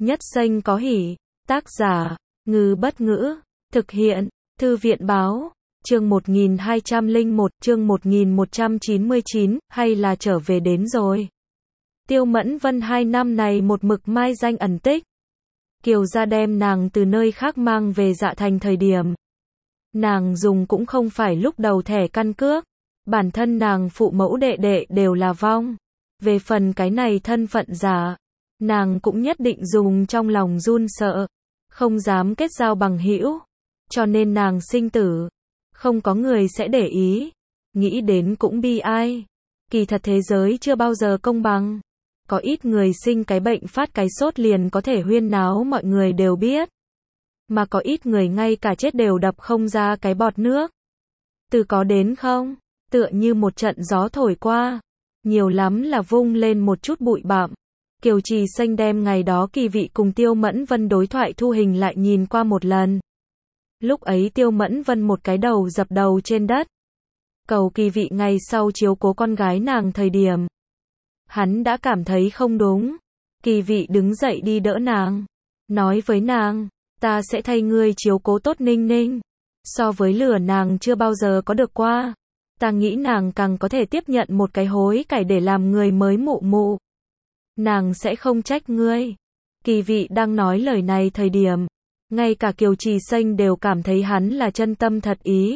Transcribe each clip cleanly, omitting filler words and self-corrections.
Nhất xanh có hỉ. Tác giả, Ngư Bất Ngữ. Thực hiện, Thư viện Báo. Chương 1201, chương 1199, hay là trở về đến rồi. Tiêu Mẫn Vân 2 năm này một mực mai danh ẩn tích. Kiều gia đem nàng từ nơi khác mang về Dạ Thành thời điểm. Nàng dùng cũng không phải lúc đầu thẻ căn cước. Bản thân nàng phụ mẫu đệ đệ đều là vong. Về phần cái này thân phận giả, nàng cũng nhất định dùng trong lòng run sợ. Không dám kết giao bằng hữu. Cho nên nàng sinh tử. Không có người sẽ để ý. Nghĩ đến cũng bi ai. Kỳ thật thế giới chưa bao giờ công bằng. Có ít người sinh cái bệnh phát cái sốt liền có thể huyên náo mọi người đều biết. Mà có ít người ngay cả chết đều đập không ra cái bọt nước. Từ có đến không, tựa như một trận gió thổi qua. Nhiều lắm là vung lên một chút bụi bặm. Kiều Trì Xanh đem ngày đó Kỳ Vị cùng Tiêu Mẫn Vân đối thoại thu hình lại nhìn qua một lần. Lúc ấy Tiêu Mẫn Vân một cái đầu dập đầu trên đất. Cầu Kỳ Vị ngày sau chiếu cố con gái nàng thời điểm. Hắn đã cảm thấy không đúng. Kỳ Vị đứng dậy đi đỡ nàng. Nói với nàng, ta sẽ thay ngươi chiếu cố tốt Ninh Ninh. So với lửa nàng chưa bao giờ có được qua. Ta nghĩ nàng càng có thể tiếp nhận một cái hối cải để làm người mới mụ mụ. Nàng sẽ không trách ngươi. Kỳ Vị đang nói lời này thời điểm. Ngay cả Kiều Trì Xanh đều cảm thấy hắn là chân tâm thật ý.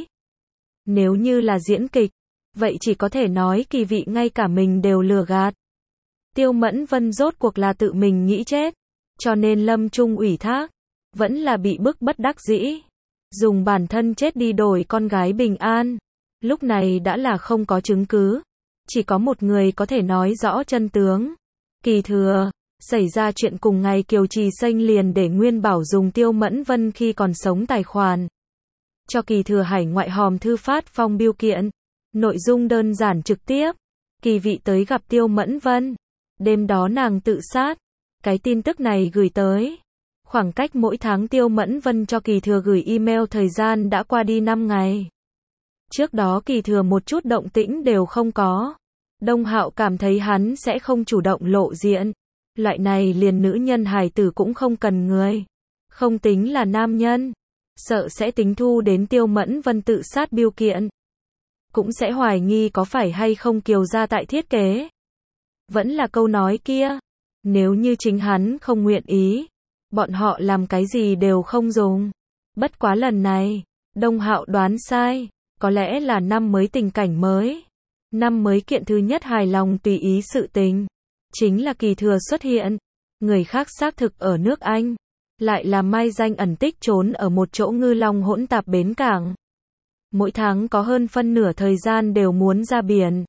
Nếu như là diễn kịch, vậy chỉ có thể nói Kỳ Vị ngay cả mình đều lừa gạt. Tiêu Mẫn Vân rốt cuộc là tự mình nghĩ chết. Cho nên lâm chung ủy thác. Vẫn là bị bức bất đắc dĩ. Dùng bản thân chết đi đổi con gái bình an. Lúc này đã là không có chứng cứ. Chỉ có một người có thể nói rõ chân tướng. Kỳ Thừa. Xảy ra chuyện cùng ngày Kiều Trì Xanh liền để Nguyên Bảo dùng Tiêu Mẫn Vân khi còn sống tài khoản. Cho Kỳ Thừa hải ngoại hòm thư phát phong biêu kiện. Nội dung đơn giản trực tiếp. Kỳ Vị tới gặp Tiêu Mẫn Vân. Đêm đó nàng tự sát. Cái tin tức này gửi tới. Khoảng cách mỗi tháng Tiêu Mẫn Vân cho Kỳ Thừa gửi email thời gian đã qua đi 5 ngày. Trước đó Kỳ Thừa một chút động tĩnh đều không có. Đông Hạo cảm thấy hắn sẽ không chủ động lộ diện. Loại này liền nữ nhân hài tử cũng không cần người. Không tính là nam nhân. Sợ sẽ tính thu đến Tiêu Mẫn Vân tự sát biêu kiện. Cũng sẽ hoài nghi có phải hay không Kiều gia tại thiết kế. Vẫn là câu nói kia. Nếu như chính hắn không nguyện ý. Bọn họ làm cái gì đều không dùng. Bất quá lần này. Đông Hạo đoán sai. Có lẽ là năm mới tình cảnh mới. Năm mới kiện thứ nhất hài lòng tùy ý sự tình. Chính là Kỳ Thừa xuất hiện. Người khác xác thực ở nước Anh. Lại là mai danh ẩn tích trốn ở một chỗ ngư long hỗn tạp bến cảng. Mỗi tháng có hơn phân nửa thời gian đều muốn ra biển.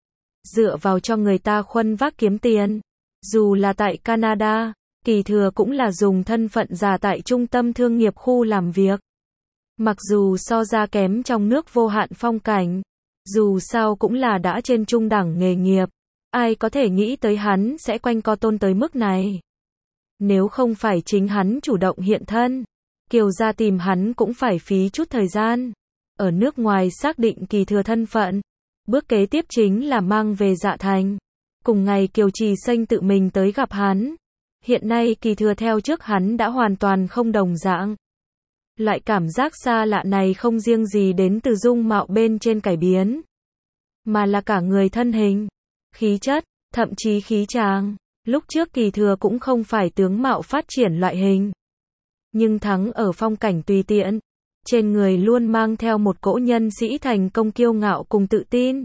Dựa vào cho người ta khuân vác kiếm tiền. Dù là tại Canada, Kỳ Thừa cũng là dùng thân phận giả tại trung tâm thương nghiệp khu làm việc. Mặc dù so ra kém trong nước vô hạn phong cảnh. Dù sao cũng là đã trên trung đẳng nghề nghiệp. Ai có thể nghĩ tới hắn sẽ quanh co tôn tới mức này. Nếu không phải chính hắn chủ động hiện thân. Kiều gia tìm hắn cũng phải phí chút thời gian. Ở nước ngoài xác định Kỳ Thừa thân phận. Bước kế tiếp chính là mang về Dạ Thành. Cùng ngày Kiều Trì Xanh tự mình tới gặp hắn. Hiện nay Kỳ Thừa theo trước hắn đã hoàn toàn không đồng dạng. Loại cảm giác xa lạ này không riêng gì đến từ dung mạo bên trên cải biến. Mà là cả người thân hình. Khí chất, thậm chí khí tràng. Lúc trước Kỳ Thừa cũng không phải tướng mạo phát triển loại hình. Nhưng thắng ở phong cảnh tùy tiện. Trên người luôn mang theo một cỗ nhân sĩ thành công kiêu ngạo cùng tự tin.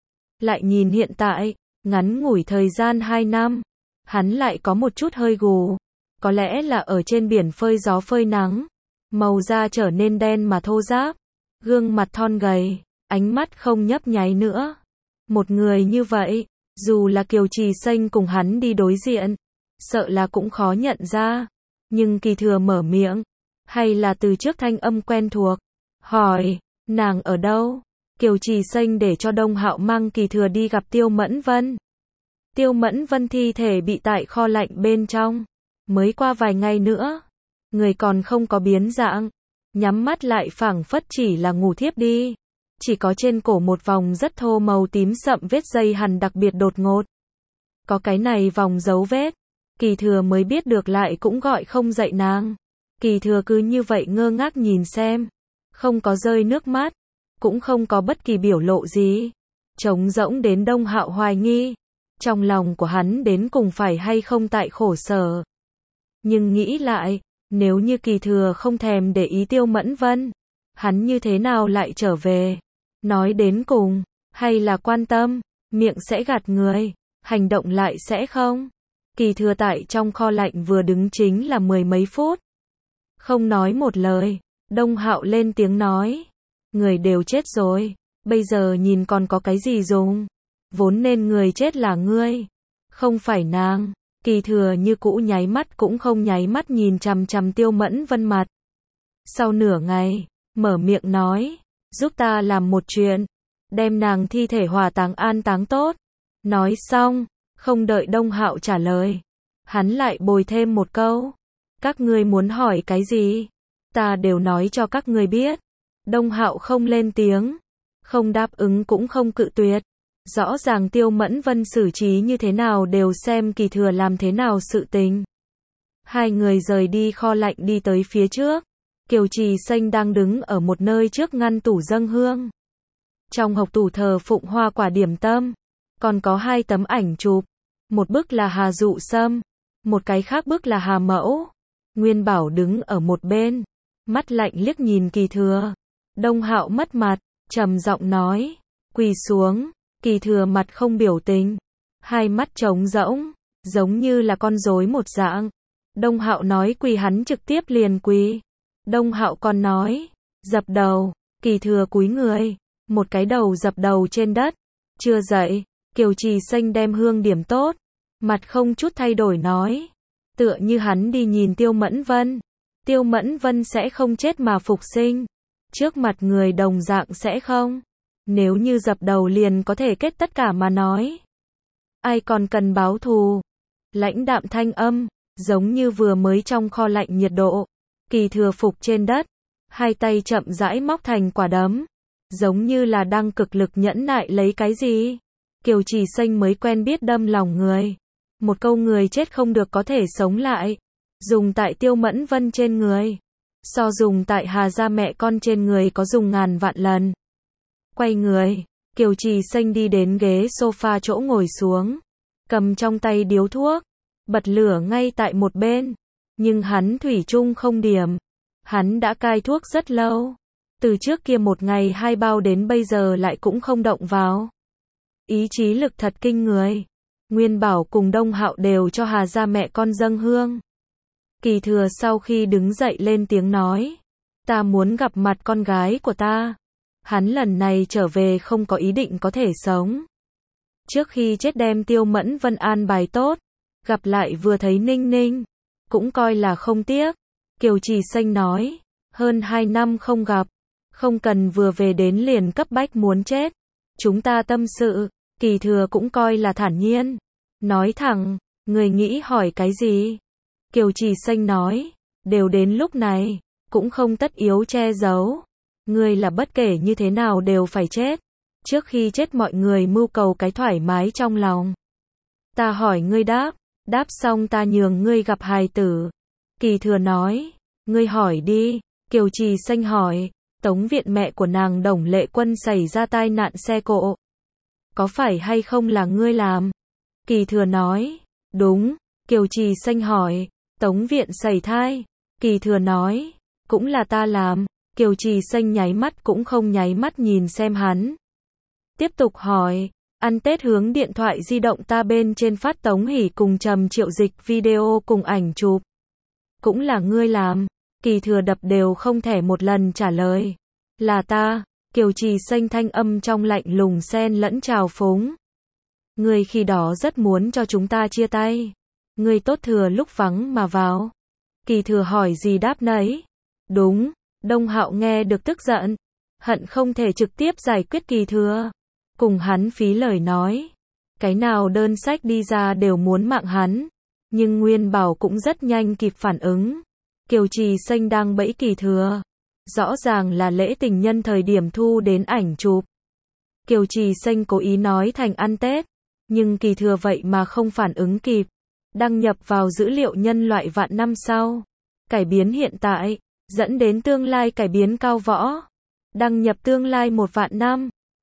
Lại nhìn hiện tại, ngắn ngủi thời gian 2 năm. Hắn lại có một chút hơi gù. Có lẽ là ở trên biển phơi gió phơi nắng. Màu da trở nên đen mà thô ráp. Gương mặt thon gầy, ánh mắt không nhấp nháy nữa. Một người như vậy. Dù là Kiều Trì Xanh cùng hắn đi đối diện, sợ là cũng khó nhận ra. Nhưng Kỳ Thừa mở miệng, hay là từ trước thanh âm quen thuộc, hỏi, nàng ở đâu? Kiều Trì Xanh để cho Đông Hạo mang Kỳ Thừa đi gặp Tiêu Mẫn Vân. Tiêu Mẫn Vân thi thể bị tại kho lạnh bên trong. Mới qua vài ngày nữa, người còn không có biến dạng. Nhắm mắt lại phảng phất chỉ là ngủ thiếp đi. Chỉ có trên cổ một vòng rất thô màu tím sậm vết dây hằn đặc biệt đột ngột. Có cái này vòng dấu vết. Kỳ thừa mới biết được lại cũng gọi không dậy nàng. Kỳ thừa cứ như vậy ngơ ngác nhìn xem. Không có rơi nước mắt. Cũng không có bất kỳ biểu lộ gì. Trống rỗng đến Đông Hạo hoài nghi. Trong lòng của hắn đến cùng phải hay không tại khổ sở. Nhưng nghĩ lại, nếu như Kỳ thừa không thèm để ý Tiêu Mẫn Vân, hắn như thế nào lại trở về? Nói đến cùng, hay là quan tâm, miệng sẽ gạt người, hành động lại sẽ không? Kỳ thừa tại trong kho lạnh vừa đứng chính là 10 mấy phút. Không nói một lời, Đông Hạo lên tiếng nói. Người đều chết rồi, bây giờ nhìn còn có cái gì dùng? Vốn nên người chết là ngươi, không phải nàng. Kỳ thừa như cũ nháy mắt cũng không nháy mắt nhìn chằm chằm Tiêu Mẫn Vân mặt. Sau nửa ngày, mở miệng nói, giúp ta làm một chuyện, đem nàng thi thể hỏa táng an táng tốt. Nói xong, không đợi Đông Hạo trả lời, hắn lại bồi thêm một câu, các ngươi muốn hỏi cái gì, ta đều nói cho các ngươi biết. Đông Hạo không lên tiếng, không đáp ứng cũng không cự tuyệt. Rõ ràng Tiêu Mẫn Vân xử trí như thế nào đều xem Kỳ thừa làm thế nào sự tình. Hai người rời đi kho lạnh đi tới phía trước. Kiều Trì Xanh đang đứng ở một nơi trước ngăn tủ dâng hương. Trong hộc tủ thờ phụng hoa quả điểm tâm. Còn có 2 tấm ảnh chụp. Một bức là Hà Dụ Sâm. Một cái khác bức là Hà Mẫu. Nguyên Bảo đứng ở một bên. Mắt lạnh liếc nhìn Kỳ thừa. Đông Hạo mất mặt, trầm giọng nói. Quỳ xuống. Kỳ thừa mặt không biểu tình. Hai mắt trống rỗng. Giống như là con rối một dạng. Đông Hạo nói quỳ hắn trực tiếp liền quỳ. Đông Hạo còn nói. Dập đầu. Kỳ thừa cúi người. Một cái đầu dập đầu trên đất. Chưa dậy. Kiều Trì Xanh đem hương điểm tốt. Mặt không chút thay đổi nói. Tựa như hắn đi nhìn Tiêu Mẫn Vân. Tiêu Mẫn Vân sẽ không chết mà phục sinh. Trước mặt người đồng dạng sẽ không. Nếu như dập đầu liền có thể kết tất cả mà nói. Ai còn cần báo thù. Lãnh đạm thanh âm. Giống như vừa mới trong kho lạnh nhiệt độ. Kỳ thừa phục trên đất. Hai tay chậm rãi móc thành quả đấm. Giống như là đang cực lực nhẫn nại lấy cái gì. Kiều Trì Xanh mới quen biết đâm lòng người. Một câu người chết không được có thể sống lại. Dùng tại Tiêu Mẫn Vân trên người. So dùng tại Hà gia mẹ con trên người có dùng ngàn vạn lần. Quay người, Kiều Trì Xanh đi đến ghế sofa chỗ ngồi xuống. Cầm trong tay điếu thuốc. Bật lửa ngay tại một bên. Nhưng hắn thủy chung không điểm. Hắn đã cai thuốc rất lâu. Từ trước kia một ngày 2 bao đến bây giờ lại cũng không động vào. Ý chí lực thật kinh người. Nguyên Bảo cùng Đông Hạo đều cho Hà gia mẹ con dâng hương. Kỳ thừa sau khi đứng dậy lên tiếng nói. Ta muốn gặp mặt con gái của ta. Hắn lần này trở về không có ý định có thể sống. Trước khi chết đem Tiêu Mẫn Vân an bài tốt. Gặp lại vừa thấy Ninh Ninh. Cũng coi là không tiếc. Kiều Trì Xanh nói. Hơn 2 năm không gặp. Không cần vừa về đến liền cấp bách muốn chết. Chúng ta tâm sự. Kỳ thừa cũng coi là thản nhiên. Nói thẳng. Người nghĩ hỏi cái gì? Kiều Trì Xanh nói. Đều đến lúc này. Cũng không tất yếu che giấu. Ngươi là bất kể như thế nào đều phải chết. Trước khi chết mọi người mưu cầu cái thoải mái trong lòng. Ta hỏi ngươi đáp. Đáp xong ta nhường ngươi gặp hài tử. Kỳ thừa nói. Ngươi hỏi đi. Kiều Trì Xanh hỏi. Tống Viện mẹ của nàng Đồng Lệ Quân xảy ra tai nạn xe cộ. Có phải hay không là ngươi làm? Kỳ thừa nói. Đúng. Kiều Trì Xanh hỏi. Tống Viện sẩy thai. Kỳ thừa nói. Cũng là ta làm. Kiều Trì Xanh nháy mắt cũng không nháy mắt nhìn xem hắn. Tiếp tục hỏi. Ăn Tết hướng điện thoại di động ta bên trên phát Tống Hỷ cùng Trầm Triệu Dịch video cùng ảnh chụp. Cũng là ngươi làm. Kỳ thừa đập đều không thể một lần trả lời. Là ta. Kiều Trì Xanh thanh âm trong lạnh lùng xen lẫn trào phúng. Ngươi khi đó rất muốn cho chúng ta chia tay. Ngươi tốt thừa lúc vắng mà vào. Kỳ thừa hỏi gì đáp nấy. Đúng. Đông Hạo nghe được tức giận. Hận không thể trực tiếp giải quyết Kỳ thừa. Cùng hắn phí lời nói. Cái nào đơn sách đi ra đều muốn mạng hắn. Nhưng Nguyên Bảo cũng rất nhanh kịp phản ứng. Kiều Trì Xanh đang bẫy Kỳ thừa. Rõ ràng là lễ tình nhân thời điểm thu đến ảnh chụp. Kiều Trì Xanh cố ý nói thành ăn Tết. Nhưng Kỳ thừa vậy mà không phản ứng kịp. đăng nhập vào dữ liệu nhân loại vạn năm sau. Cải biến hiện tại, dẫn đến tương lai cải biến cao võ. Đăng nhập tương lai 1 vạn năm.